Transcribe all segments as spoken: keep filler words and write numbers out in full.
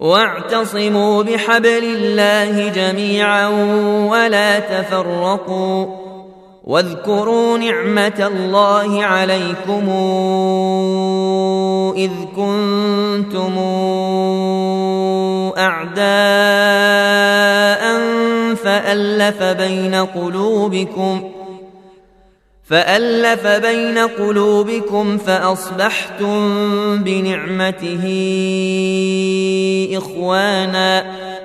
واعتصموا بحبل الله جميعا ولا تفرقوا واذكروا نعمة الله عليكم إذ كنتم أعداء فألف بين قلوبكم فألف بين قلوبكم فأصبحتم بنعمته إخوانا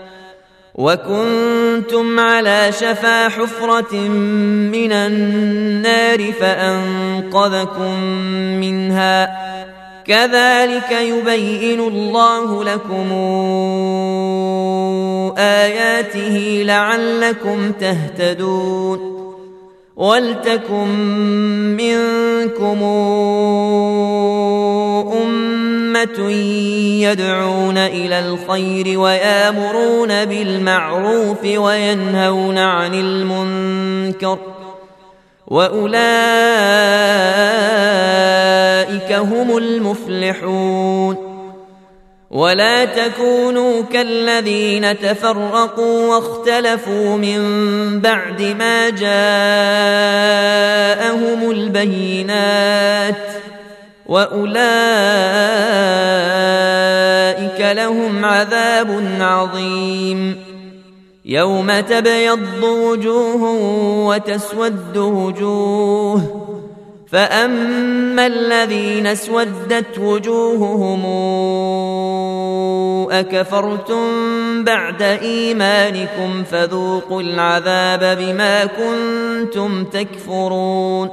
وكنتم على شفا حفرة من النار فأنقذكم منها كذلك يبين الله لكم آياته لعلكم تهتدون ولتكن منكم أمة يدعون إلى الخير ويأمرون بالمعروف وينهون عن المنكر وأولئك هم المفلحون ولا تكونوا كالذين تفرقوا واختلفوا من بعد ما جاءهم البينات وأولئك لهم عذاب عظيم يوم تبيض وجوه وتسود وجوه فأما الذين اسودت وجوههم أكفرتم بعد إيمانكم فذوقوا العذاب بما كنتم تكفرون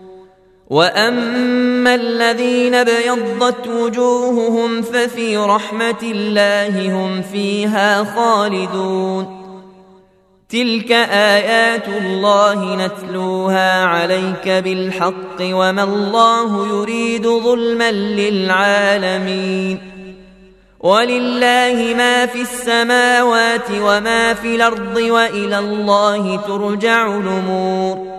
وأما الذين ابيضت وجوههم ففي رحمة الله هم فيها خالدون تلك آيات الله نتلوها عليك بالحق وما الله يريد ظلما للعالمين ولله ما في السماوات وما في الأرض وإلى الله ترجع الأمور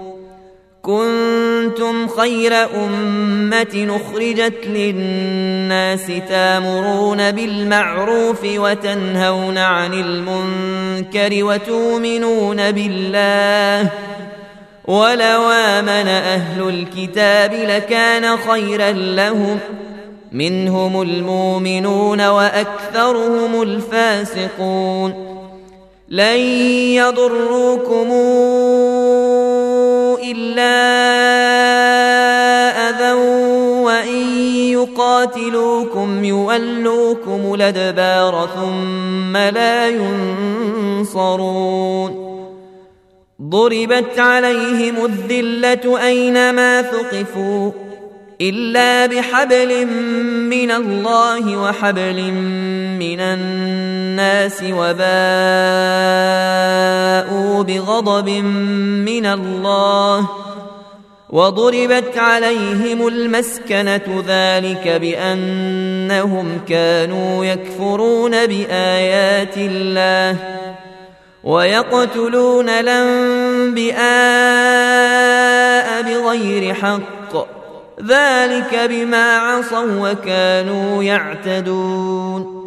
كنتم خير أمة أخرجت للناس تامرون بالمعروف وتنهون عن المنكر وتؤمنون بالله ولو آمن أهل الكتاب لكان خيرا لهم منهم المؤمنون وأكثرهم الفاسقون لن يضروكم إلا أذى وإن يقاتلوكم يولوكم الأدبار ثم لا ينصرون ضربت عليهم الذلة أينما ثقفوا إلا بحبل من الله وحبل من الناس وباءوا بغضب من الله وضربت عليهم المسكنة ذلك بأنهم كانوا يكفرون بآيات الله ويقتلون الأنبياء بغير حق ذلك بما عصوا وكانوا يعتدون